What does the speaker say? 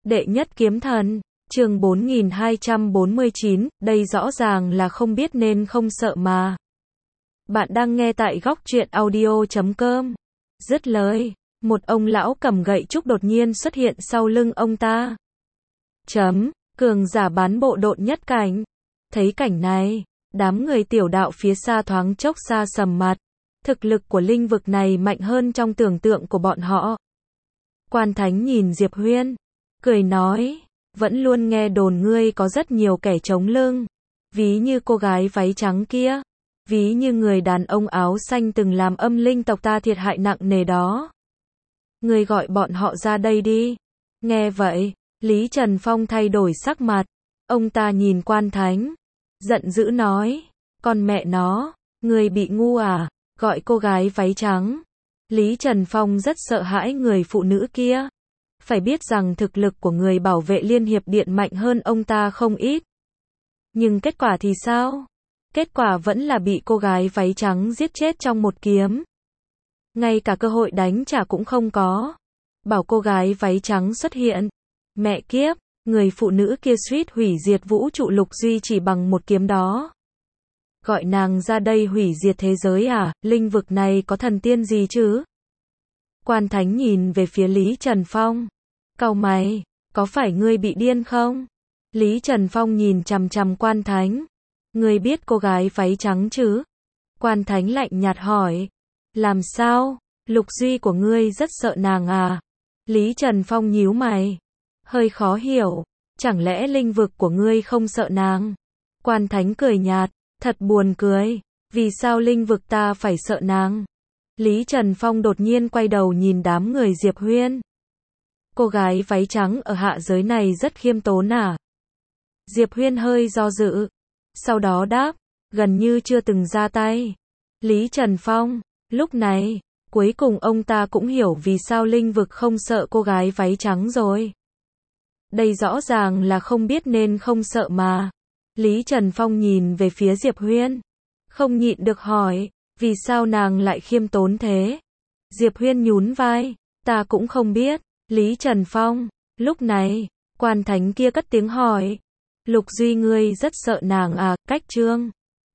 Đệ nhất kiếm thần, chương 4249, đây rõ ràng là không biết nên không sợ mà. Bạn đang nghe tại góc truyện audio.com. Dứt lời, một ông lão cầm gậy trúc đột nhiên xuất hiện sau lưng ông ta. Cường giả bán bộ độn nhất cảnh. Thấy cảnh này, đám người tiểu đạo phía xa thoáng chốc xa sầm mặt. Thực lực của linh vực này mạnh hơn trong tưởng tượng của bọn họ. Quan Thánh nhìn Diệp Huyên, cười nói, vẫn luôn nghe đồn ngươi có rất nhiều kẻ chống lưng. Ví như cô gái váy trắng kia, ví như người đàn ông áo xanh từng làm âm linh tộc ta thiệt hại nặng nề đó. Ngươi gọi bọn họ ra đây đi. Nghe vậy, Lý Trần Phong thay đổi sắc mặt. Ông ta nhìn Quan Thánh, giận dữ nói, con mẹ nó, ngươi bị ngu à, gọi cô gái váy trắng. Lý Trần Phong rất sợ hãi người phụ nữ kia. Phải biết rằng thực lực của người bảo vệ Liên Hiệp Điện mạnh hơn ông ta không ít. Nhưng kết quả thì sao? Kết quả vẫn là bị cô gái váy trắng giết chết trong một kiếm. Ngay cả cơ hội đánh trả cũng không có. Bảo cô gái váy trắng xuất hiện. Mẹ kiếp, người phụ nữ kia suýt hủy diệt vũ trụ lục duy chỉ bằng một kiếm đó. Gọi nàng ra đây hủy diệt thế giới à, linh vực này có thần tiên gì chứ? Quan Thánh nhìn về phía Lý Trần Phong. Cau mày, có phải ngươi bị điên không? Lý Trần Phong nhìn chằm chằm Quan Thánh. Ngươi biết cô gái váy trắng chứ? Quan Thánh lạnh nhạt hỏi. Làm sao? Lục duy của ngươi rất sợ nàng à? Lý Trần Phong nhíu mày. Hơi khó hiểu. Chẳng lẽ linh vực của ngươi không sợ nàng? Quan Thánh cười nhạt. Thật buồn cười. Vì sao linh vực ta phải sợ nàng? Lý Trần Phong đột nhiên quay đầu nhìn đám người Diệp Huyên. Cô gái váy trắng ở hạ giới này rất khiêm tốn à? Diệp Huyên hơi do dự. Sau đó đáp, gần như chưa từng ra tay. Lý Trần Phong, lúc này, cuối cùng ông ta cũng hiểu vì sao linh vực không sợ cô gái váy trắng rồi. Đây rõ ràng là không biết nên không sợ mà. Lý Trần Phong nhìn về phía Diệp Huyên. Không nhịn được hỏi, vì sao nàng lại khiêm tốn thế? Diệp Huyên nhún vai, ta cũng không biết. Lý Trần Phong, lúc này, Quan Thánh kia cất tiếng hỏi. Lục duy ngươi rất sợ nàng à, cách trương.